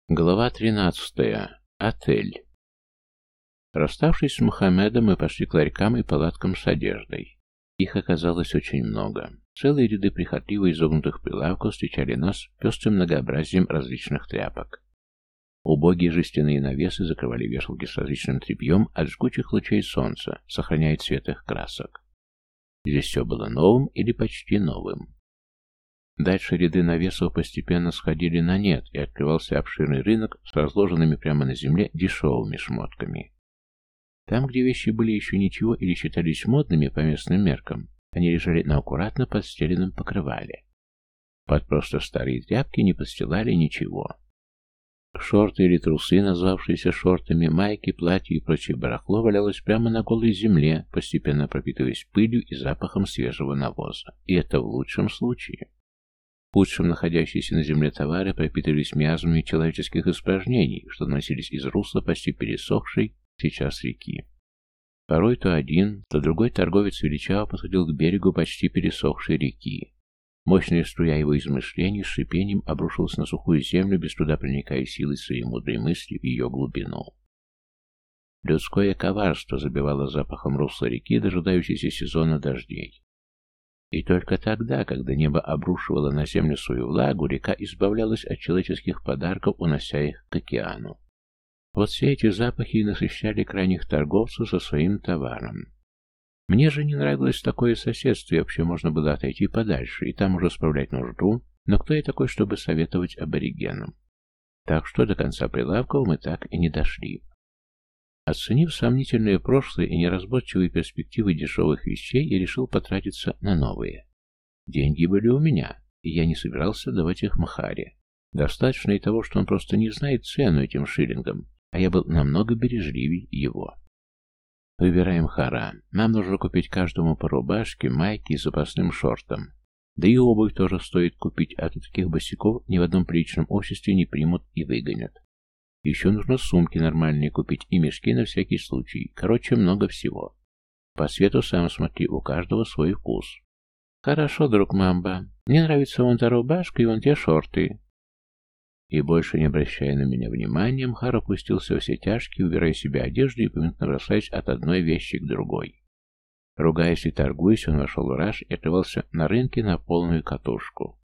Глава 13. Отель. Расставшись с Мухаммедом, мы пошли к ларькам и палаткам с одеждой. Их оказалось очень много. Целые ряды прихотливо изогнутых прилавков встречали нас пестрым многообразием различных тряпок. Убогие жестяные навесы закрывали вешалки с различным тряпьем от жгучих лучей солнца, сохраняя цвет их красок. Здесь все было новым или почти новым. Дальше ряды навесов постепенно сходили на нет, и открывался обширный рынок с разложенными прямо на земле дешевыми шмотками. Там, где вещи были еще ничего или считались модными по местным меркам, они лежали на аккуратно подстеленном покрывале. Под просто старые тряпки не подстилали ничего. Шорты или трусы, назвавшиеся шортами, майки, платья и прочее барахло валялось прямо на голой земле, постепенно пропитываясь пылью и запахом свежего навоза. И это в лучшем случае. В худшем находящиеся на земле товары пропитывались миазмами человеческих испражнений, что носились из русла почти пересохшей сейчас реки. Порой то один, то другой торговец величаво подходил к берегу почти пересохшей реки. Мощная струя его измышлений с шипением обрушилась на сухую землю, без труда проникая силой своей мудрой мысли в ее глубину. Людское коварство забивало запахом русла реки, дожидающейся сезона дождей. И только тогда, когда небо обрушивало на землю свою влагу, река избавлялась от человеческих подарков, унося их к океану. Вот все эти запахи и насыщали крайних торговцев со своим товаром. Мне же не нравилось такое соседство, и вообще можно было отойти подальше, и там уже справлять нужду, но кто я такой, чтобы советовать аборигенам? Так что до конца прилавков мы так и не дошли. Оценив сомнительное прошлое и неразборчивые перспективы дешевых вещей, я решил потратиться на новые. Деньги были у меня, и я не собирался давать их Мхаре. Достаточно и того, что он просто не знает цену этим шиллингам, а я был намного бережливей его. Выбираем Мхара. Нам нужно купить каждому по рубашке, майке и запасным шортам. Да и обувь тоже стоит купить, а то таких босиков ни в одном приличном обществе не примут и выгонят. Еще нужно сумки нормальные купить и мешки на всякий случай. Короче, много всего. По свету сам смотри, у каждого свой вкус. Хорошо, друг Мамба. Мне нравится вон та рубашка и вон те шорты. И больше не обращая на меня внимания, Мхар опустился во все тяжкие, убирая себе одежду и поминутно бросаясь от одной вещи к другой. Ругаясь и торгуясь, он вошел в раж и отрывался на рынке на полную катушку.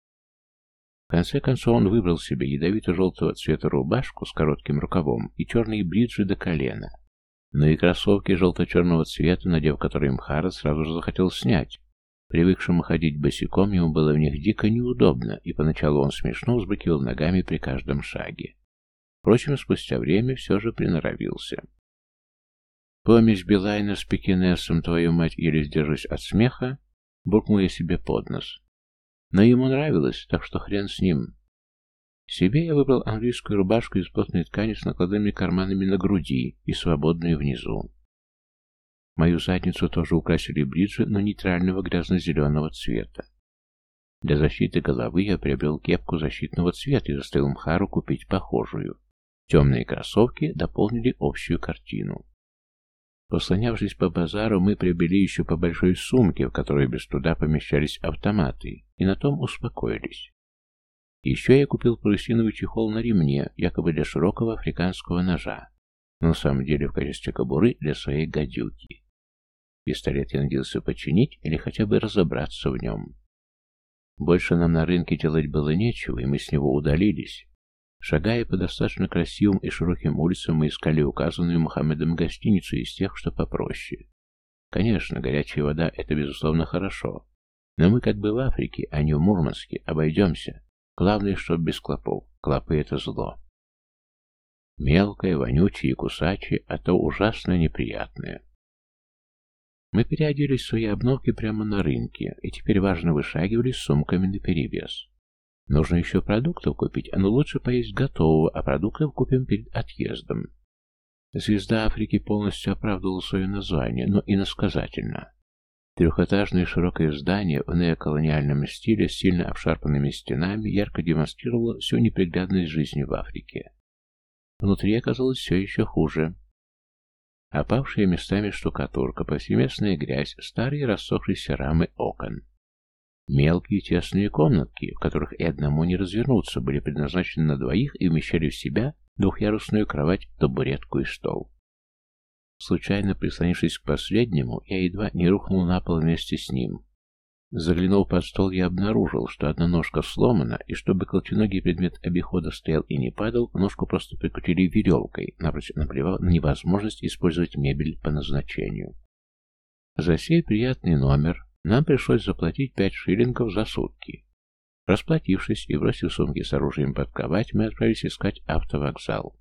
В конце концов он выбрал себе ядовито-желтого цвета рубашку с коротким рукавом и черные бриджи до колена. Но и кроссовки желто-черного цвета, надев которые Мхара сразу же захотел снять. Привыкшему ходить босиком, ему было в них дико неудобно, и поначалу он смешно взбрыкивал ногами при каждом шаге. Впрочем, спустя время все же приноровился. «Помесь Билайна с пекинесом, твою мать, еле сдержусь от смеха», буркнул я себе под нос. Но ему нравилось, так что хрен с ним. Себе я выбрал английскую рубашку из плотной ткани с накладными карманами на груди и свободную внизу. Мою задницу тоже украсили бриджи, но нейтрального грязно-зеленого цвета. Для защиты головы я приобрел кепку защитного цвета и заставил Мхару купить похожую. Темные кроссовки дополнили общую картину. Послонявшись по базару, мы приобрели еще по большой сумке, в которой без труда помещались автоматы, и на том успокоились. Еще я купил парусиновый чехол на ремне, якобы для широкого африканского ножа, но на самом деле в качестве кобуры для своей гадюки. Пистолет я надеялся починить или хотя бы разобраться в нем. Больше нам на рынке делать было нечего, и мы с него удалились. Шагая по достаточно красивым и широким улицам, мы искали указанную Мухаммедом гостиницу из тех, что попроще. Конечно, горячая вода — это безусловно хорошо, но мы как бы в Африке, а не в Мурманске, обойдемся. Главное, чтоб без клопов. Клопы — это зло. Мелкое, вонючее и кусачее, а то ужасно неприятное. Мы переоделись в свои обновки прямо на рынке, и теперь важно вышагивали с сумками наперевес. Нужно еще продуктов купить, но лучше поесть готового, а продуктов купим перед отъездом. Звезда Африки полностью оправдывала свое название, но иносказательно. Трехэтажное широкое здание в неоколониальном стиле с сильно обшарпанными стенами ярко демонстрировало всю неприглядность жизни в Африке. Внутри оказалось все еще хуже. Опавшая местами штукатурка, повсеместная грязь, старые рассохшиеся рамы окон. Мелкие тесные комнатки, в которых и одному не развернуться, были предназначены на двоих и вмещали в себя двухъярусную кровать, табуретку и стол. Случайно прислонившись к последнему, я едва не рухнул на пол вместе с ним. Заглянув под стол, я обнаружил, что одна ножка сломана, и чтобы колченогий предмет обихода стоял и не падал, ножку просто прикрутили веревкой, напрочь наплевав на невозможность использовать мебель по назначению. За сей приятный номер нам пришлось заплатить 5 шиллингов за сутки. Расплатившись и бросив сумки с оружием под кровать, мы отправились искать автовокзал.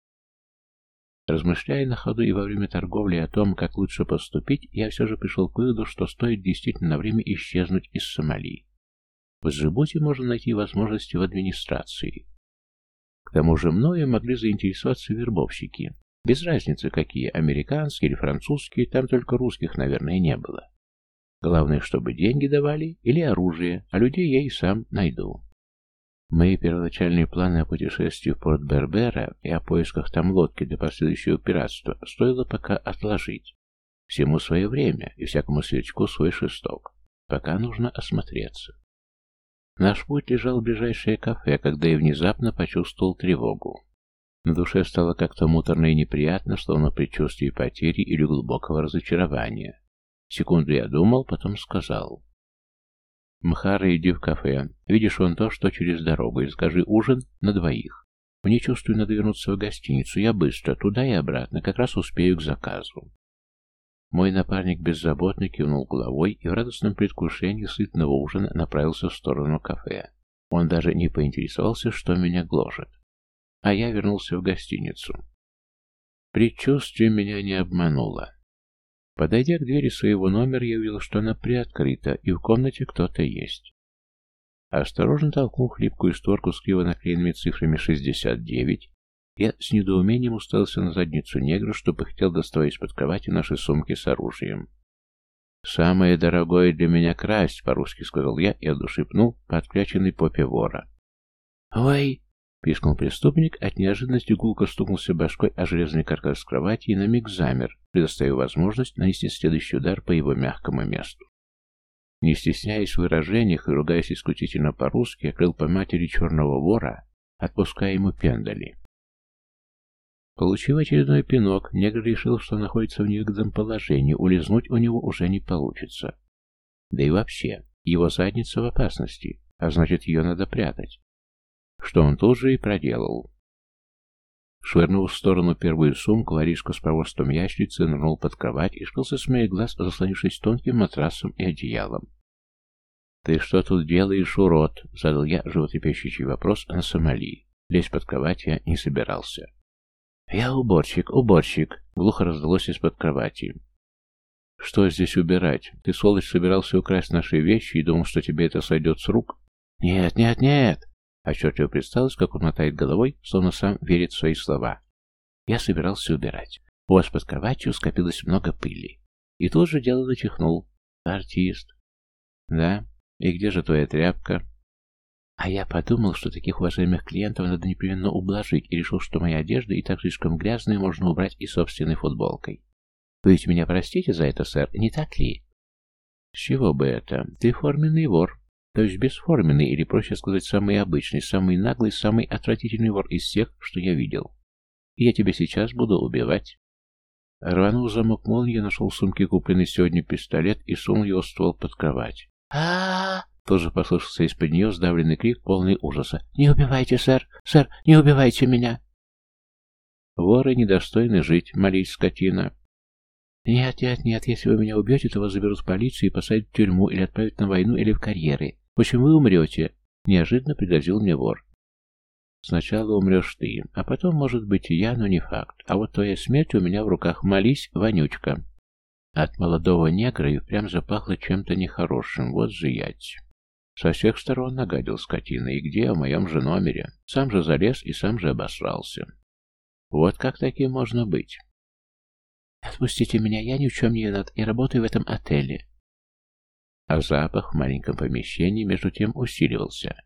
Размышляя на ходу и во время торговли о том, как лучше поступить, я все же пришел к выводу, что стоит действительно на время исчезнуть из Сомали. В Джибути можно найти возможности в администрации. К тому же мною могли заинтересоваться вербовщики. Без разницы, какие, американские или французские, там только русских, наверное, не было. Главное, чтобы деньги давали или оружие, а людей я и сам найду. Мои первоначальные планы о путешествии в порт Бербера и о поисках там лодки для последующего пиратства стоило пока отложить. Всему свое время и всякому сверчку свой шесток. Пока нужно осмотреться. Наш путь лежал в ближайшее кафе, когда я внезапно почувствовал тревогу. На душе стало как-то муторно и неприятно, словно предчувствие потери или глубокого разочарования. Секунду я думал, потом сказал: «Мхара, иди в кафе. Видишь вон то, что через дорогу, и закажи ужин на двоих. Мне, чувствую, надо вернуться в гостиницу. Я быстро, туда и обратно, как раз успею к заказу». Мой напарник беззаботно кивнул головой и в радостном предвкушении сытного ужина направился в сторону кафе. Он даже не поинтересовался, что меня гложет. А я вернулся в гостиницу. Предчувствие меня не обмануло. Подойдя к двери своего номера, я увидел, что она приоткрыта, и в комнате кто-то есть. Осторожно толкнув хлипкую створку с криво наклеенными цифрами 69, я с недоумением уставился на задницу негра, что пыхтел, доставая из-под кровати наши сумки с оружием. «Самое дорогое для меня красть», — по-русски сказал я и от души пнул по откляченной попе вора. «Ой!» — пискнул преступник, от неожиданности гулко стукнулся башкой о железный каркас кровати и на миг замер, предоставив возможность нанести следующий удар по его мягкому месту. Не стесняясь в выражениях и ругаясь исключительно по-русски, я крыл по матери черного вора, отпуская ему пендали. Получив очередной пинок, негр решил, что находится в невыгодном положении, улизнуть у него уже не получится. Да и вообще, его задница в опасности, а значит, ее надо прятать. Что он тут же и проделал. Швырнув в сторону первую сумку, воришка с проворством ящерицы нырнул под кровать и скрылся с моих глаз, заслонившись тонким матрасом и одеялом. «Ты что тут делаешь, урод?» — задал я животрепещущий вопрос на Сомали. Лезть под кровать я не собирался. «Я уборщик, уборщик!» — глухо раздалось из-под кровати. «Что здесь убирать? Ты, сволочь, собирался украсть наши вещи и думал, что тебе это сойдет с рук?» «Нет, нет, нет!» Отчетливо представилось, как он мотает головой, словно сам верит в свои слова. Я собирался убирать. У вас под кроватью скопилось много пыли. И тут же дело чихнул. Артист. Да? И где же твоя тряпка? А я подумал, что таких уважаемых клиентов надо непременно ублажить, и решил, что моя одежда и так слишком грязная можно убрать и собственной футболкой. Вы ведь меня простите за это, сэр, не так ли? С чего бы это? Ты форменный вор. То есть бесформенный, или, проще сказать, самый обычный, самый наглый, самый отвратительный вор из всех, что я видел. И я тебя сейчас буду убивать. Рванув замок молнии, я нашел в сумке купленный сегодня пистолет и сунул его в ствол под кровать. а Тоже послышался из-под нее сдавленный крик, полный ужаса. «Не убивайте, сэр! Сэр, не убивайте меня!» Воры недостойны жить, молись, скотина. «Нет, нет, нет, если вы меня убьете, то вас заберут в полицию и посадят в тюрьму или отправят на войну или в карьеры. В общем, вы умрете», — неожиданно пригрозил мне вор. «Сначала умрешь ты, а потом, может быть, и я, но не факт. А вот твоя смерть у меня в руках. Молись, вонючка». От молодого негра и впрямь запахло чем-то нехорошим. Вот же ять. Со всех сторон нагадил скотина. И где? В моем же номере. Сам же залез и сам же обосрался. Вот как таким можно быть? «Отпустите меня, я ни в чем не виноват, и работаю в этом отеле». А запах в маленьком помещении между тем усиливался.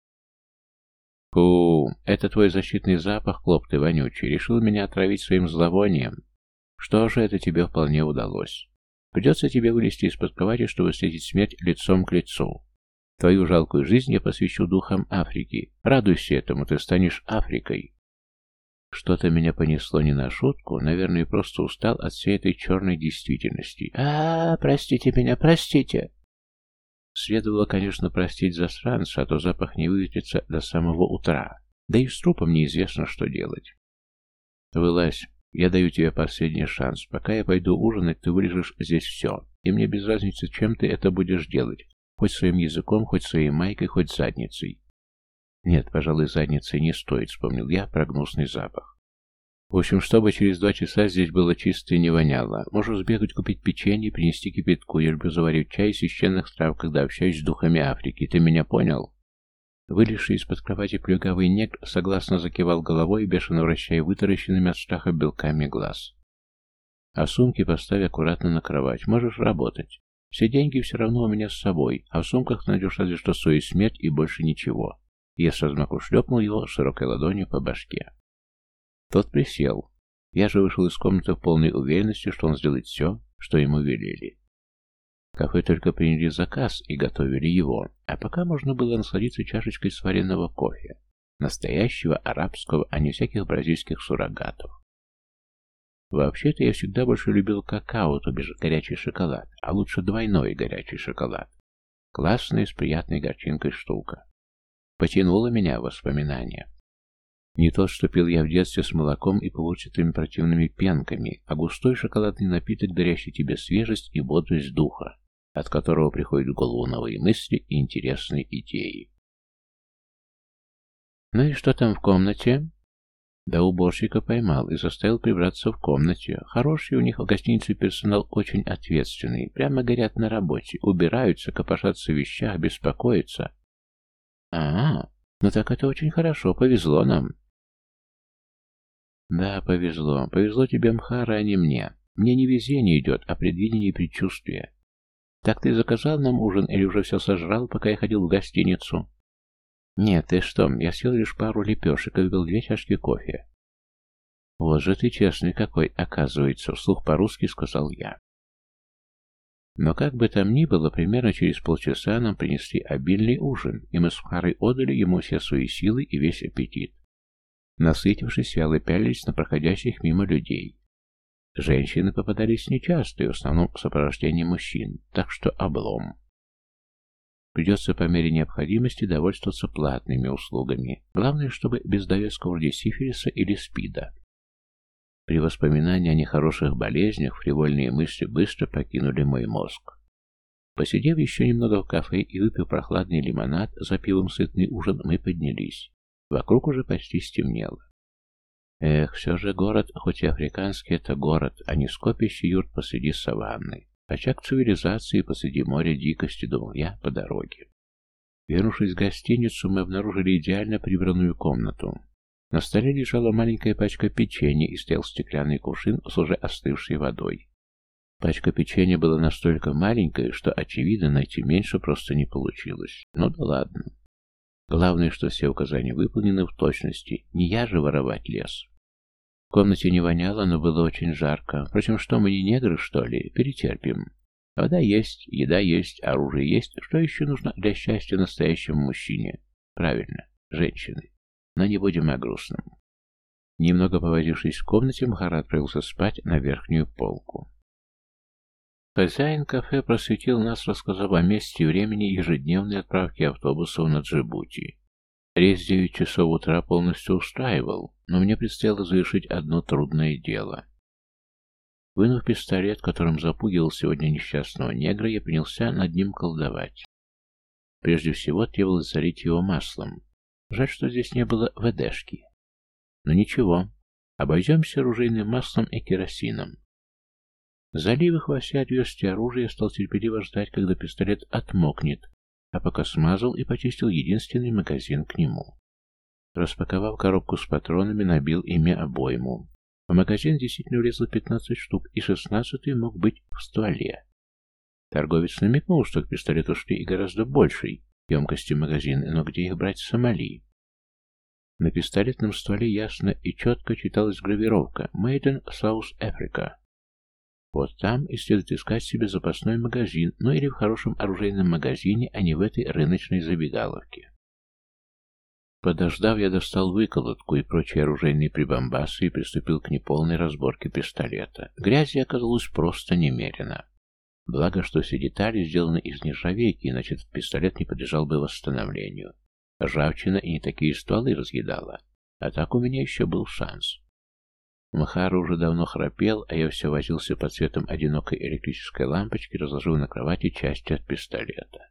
«Фу, это твой защитный запах, клоп ты вонючий, решил меня отравить своим зловонием. Что же, это тебе вполне удалось. Придется тебе вылезти из-под кровати, чтобы встретить смерть лицом к лицу. Твою жалкую жизнь я посвящу духам Африки. Радуйся этому, ты станешь Африкой. Что-то меня понесло не на шутку, наверное, просто устал от всей этой черной действительности. Простите меня, простите. Следовало, конечно, простить засранца, а то запах не выветрится до самого утра. Да и с трупом неизвестно, что делать. Вылазь, я даю тебе последний шанс. Пока я пойду ужинать, ты вырежешь здесь все. И мне без разницы, чем ты это будешь делать. Хоть своим языком, хоть своей майкой, хоть задницей. Нет, пожалуй, задницей не стоит, вспомнил я про гнусный запах. В общем, чтобы через 2 часа здесь было чисто и не воняло. Можешь сбегать купить печенье, принести кипятку. Я люблю заваривать чай из священных трав, когда общаюсь с духами Африки. Ты меня понял? Вылезший из-под кровати плюгавый негр согласно закивал головой, бешено вращая вытаращенными от страха белками глаз. А сумки поставь аккуратно на кровать. Можешь работать. Все деньги все равно у меня с собой, а в сумках найдешь разве что свою смерть и больше ничего. Я с размаху шлепнул его широкой ладонью по башке. Тот присел. Я же вышел из комнаты в полной уверенности, что он сделает все, что ему велели. В кафе только приняли заказ и готовили его, а пока можно было насладиться чашечкой сваренного кофе. Настоящего арабского, а не всяких бразильских суррогатов. Вообще-то я всегда больше любил какао, то бишь горячий шоколад, а лучше двойной горячий шоколад. Классная с приятной горчинкой штука. Потянуло меня в воспоминания. Не то, что пил я в детстве с молоком и получатыми противными пенками, а густой шоколадный напиток, дарящий тебе свежесть и бодрость духа, от которого приходят в голову новые мысли и интересные идеи. Ну и что там в комнате? Да уборщика поймал и заставил прибраться в комнате. Хороший у них в гостинице персонал очень ответственный. Прямо горят на работе, убираются, копошатся в вещах, беспокоятся. Ну так это очень хорошо, повезло нам. Да, повезло. Повезло тебе, Мхара, а не мне. Мне не везение идет, а предвидение и предчувствие. Так ты заказал нам ужин или уже все сожрал, пока я ходил в гостиницу? Нет, ты что, я съел лишь пару лепешек и выпил 2 чашки кофе. Вот же ты честный какой, оказывается, вслух по-русски сказал я. Но как бы там ни было, примерно через полчаса нам принесли обильный ужин, и мы с Мхарой отдали ему все свои силы и весь аппетит. Насытившись, вяло пялились на проходящих мимо людей. Женщины попадались нечасто, и в основном в сопровождении мужчин, так что облом. Придется по мере необходимости довольствоваться платными услугами. Главное, чтобы без довесков вроде сифилиса или СПИДа. При воспоминании о нехороших болезнях фривольные мысли быстро покинули мой мозг. Посидев еще немного в кафе и выпив прохладный лимонад, запив сытный ужин, мы поднялись. Вокруг уже почти стемнело. Эх, все же город, хоть и африканский, это город, а не скопище юрт посреди саванны. Очаг цивилизации посреди моря дикости, думал я по дороге. Вернувшись в гостиницу, мы обнаружили идеально прибранную комнату. На столе лежала маленькая пачка печенья и стоял стеклянный кувшин с уже остывшей водой. Пачка печенья была настолько маленькая, что, очевидно, найти меньше просто не получилось. Ну да ладно. Главное, что все указания выполнены в точности. Не я же воровать лез. В комнате не воняло, но было очень жарко. Впрочем, что мы не негры, что ли? Перетерпим. Вода есть, еда есть, оружие есть. Что еще нужно для счастья настоящему мужчине? Правильно, женщины. Но не будем о грустном. Немного повозившись в комнате, Мхара отправился спать на верхнюю полку. Хозяин кафе просветил нас, рассказав о месте и времени ежедневной отправки автобусов на Джибути. Рейс в 9 часов утра полностью устраивал, но мне предстояло завершить одно трудное дело. Вынув пистолет, которым запугивал сегодня несчастного негра, я принялся над ним колдовать. Прежде всего требовалось залить его маслом. Жаль, что здесь не было ВДшки. Но ничего, обойдемся оружейным маслом и керосином. Залив их во все отверстия оружия, стал терпеливо ждать, когда пистолет отмокнет, а пока смазал и почистил единственный магазин к нему. Распаковав коробку с патронами, набил ими обойму. В магазин действительно влезло 15 штук, и 16-й мог быть в стволе. Торговец намекнул, что к пистолету шли и гораздо большей емкости магазины, но где их брать в Сомали? На пистолетном стволе ясно и четко читалась гравировка «Made in South Africa». Вот там и следует искать себе запасной магазин, ну или в хорошем оружейном магазине, а не в этой рыночной забегаловке. Подождав, я достал выколотку и прочие оружейные прибамбасы и приступил к неполной разборке пистолета. Грязи оказалось просто немерено. Благо, что все детали сделаны из нержавейки, иначе этот пистолет не подлежал бы восстановлению. Ржавчина и не такие стволы разъедала. А так у меня еще был шанс. Махару уже давно храпел, а я все возился под светом одинокой электрической лампочки, разложив на кровати части от пистолета.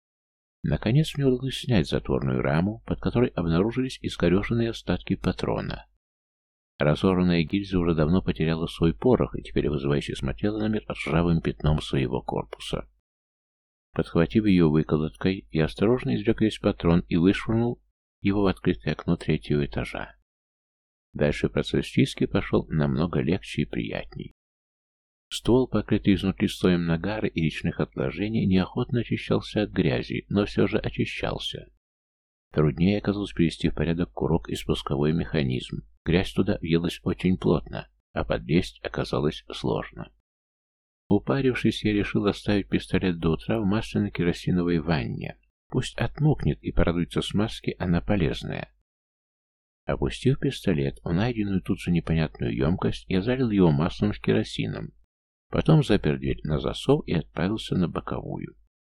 Наконец мне удалось снять затворную раму, под которой обнаружились искореженные остатки патрона. Разорванная гильза уже давно потеряла свой порох и теперь вызывающе смотрела на мир ржавым пятном своего корпуса. Подхватив ее выколоткой, я осторожно извлек весь патрон и вышвырнул его в открытое окно 3-го этажа. Дальше процесс чистки пошел намного легче и приятней. Ствол, покрытый изнутри слоем нагара и речных отложений, неохотно очищался от грязи, но все же очищался. Труднее оказалось привести в порядок курок и спусковой механизм. Грязь туда въелась очень плотно, а подлезть оказалось сложно. Упарившись, я решил оставить пистолет до утра в масляно-керосиновой ванне. Пусть отмокнет и порадуется смазке, она полезная. Опустив пистолет в найденную тут же непонятную емкость, я залил его маслом с керосином. Потом запер дверь на засов и отправился на боковую.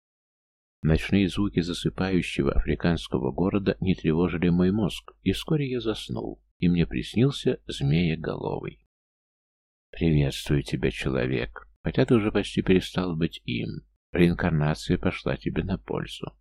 Ночные звуки засыпающего африканского города не тревожили мой мозг, и вскоре я заснул, и мне приснился змееголовый. «Приветствую тебя, человек, хотя ты уже почти перестал быть им. Реинкарнация пошла тебе на пользу.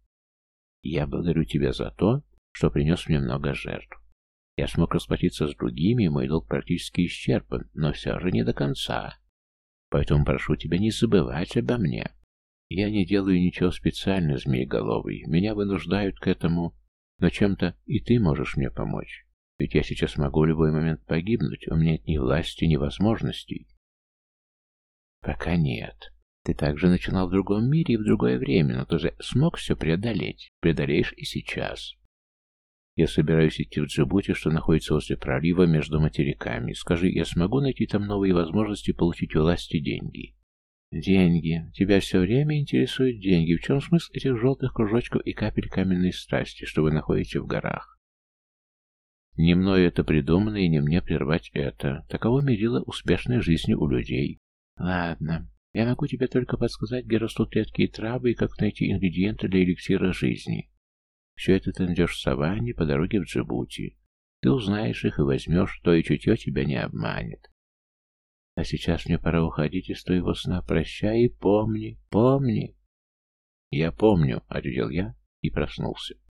Я благодарю тебя за то, что принес мне много жертв. Я смог расплатиться с другими, и мой долг практически исчерпан, но все же не до конца. Поэтому прошу тебя не забывать обо мне. Я не делаю ничего специально, змееголовый, меня вынуждают к этому, но чем-то и ты можешь мне помочь. Ведь я сейчас могу в любой момент погибнуть, у меня нет ни власти, ни возможностей». «Пока нет. Ты также начинал в другом мире и в другое время, но ты же смог все преодолеть. Преодолеешь и сейчас. Я собираюсь идти в Джибути, что находится возле пролива между материками. Скажи, я смогу найти там новые возможности получить у власти деньги?» «Деньги. Тебя все время интересуют деньги. В чем смысл этих желтых кружочков и капель каменной страсти, что вы находите в горах?» «Не мною это придумано, и не мне прервать это. Таково мерило успешной жизни у людей». «Ладно. Я могу тебе только подсказать, где растут редкие травы и как найти ингредиенты для эликсира жизни. Все это ты найдешь в саванне по дороге в Джибути. Ты узнаешь их и возьмешь, то и чутье тебя не обманет. А сейчас мне пора уходить из твоего сна. Прощай и помни, помни». «Я помню», — ответил я и проснулся.